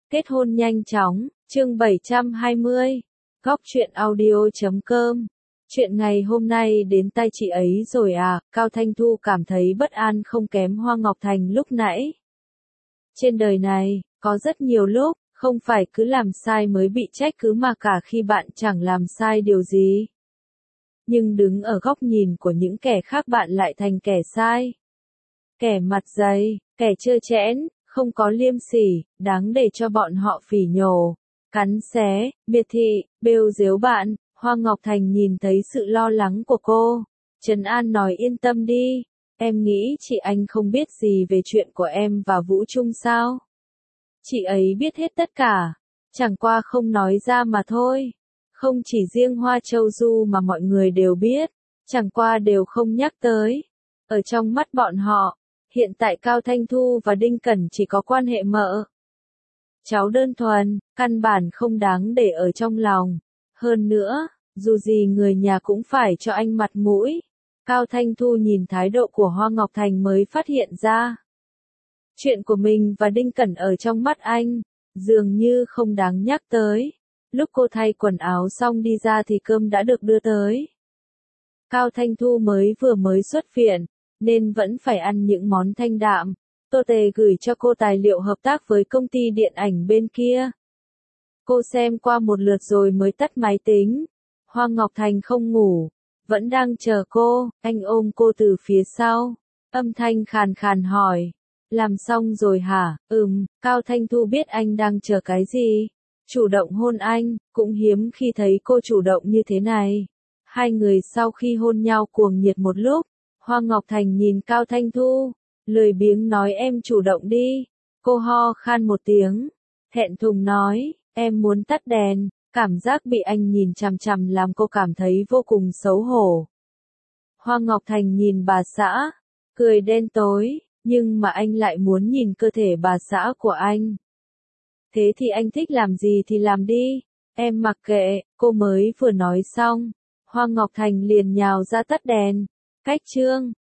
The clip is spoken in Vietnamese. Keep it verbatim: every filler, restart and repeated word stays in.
Kết hôn nhanh chóng, chương bảy trăm hai mươi, góc truyện audio chấm com. Chuyện ngày hôm nay đến tay chị ấy rồi à, Cao Thanh Thu cảm thấy bất an không kém Hoa Ngọc Thành lúc nãy. Trên đời này, có rất nhiều lúc, không phải cứ làm sai mới bị trách cứ mà cả khi bạn chẳng làm sai điều gì. Nhưng đứng ở góc nhìn của những kẻ khác bạn lại thành kẻ sai. Kẻ mặt dày, kẻ trơ trẽn, không có liêm sỉ, đáng để cho bọn họ phỉ nhổ, cắn xé, miệt thị, bêu giếu bạn. Hoa Ngọc Thành nhìn thấy sự lo lắng của cô, trấn an nói yên tâm đi, em nghĩ chị anh không biết gì về chuyện của em và Vũ Trung sao? Chị ấy biết hết tất cả, chẳng qua không nói ra mà thôi. Không chỉ riêng Hoa Châu Du mà mọi người đều biết, chẳng qua đều không nhắc tới. Ở trong mắt bọn họ, hiện tại Cao Thanh Thu và Đinh Cẩn chỉ có quan hệ mợ cháu đơn thuần, căn bản không đáng để ở trong lòng. Hơn nữa, dù gì người nhà cũng phải cho anh mặt mũi. Cao Thanh Thu nhìn thái độ của Hoa Ngọc Thành mới phát hiện ra. Chuyện của mình và Đinh Cẩn ở trong mắt anh, dường như không đáng nhắc tới. Lúc cô thay quần áo xong đi ra thì cơm đã được đưa tới. Cao Thanh Thu mới vừa mới xuất viện, nên vẫn phải ăn những món thanh đạm. Tô Tề gửi cho cô tài liệu hợp tác với công ty điện ảnh bên kia. Cô xem qua một lượt rồi mới tắt máy tính. Hoa Ngọc Thành không ngủ, vẫn đang chờ cô, anh ôm cô từ phía sau. Âm thanh khàn khàn hỏi, làm xong rồi hả? Ừm, Cao Thanh Thu biết anh đang chờ cái gì. Chủ động hôn anh, cũng hiếm khi thấy cô chủ động như thế này. Hai người sau khi hôn nhau cuồng nhiệt một lúc, Hoa Ngọc Thành nhìn Cao Thanh Thu, lười biếng nói em chủ động đi. Cô ho khan một tiếng, thẹn thùng nói, em muốn tắt đèn. Cảm giác bị anh nhìn chằm chằm làm cô cảm thấy vô cùng xấu hổ. Hoa Ngọc Thành nhìn bà xã, cười đen tối, nhưng mà anh lại muốn nhìn cơ thể bà xã của anh. Thế thì anh thích làm gì thì làm đi, em mặc kệ. Cô mới vừa nói xong, Hoa Ngọc Thành liền nhào ra tắt đèn. Cách chương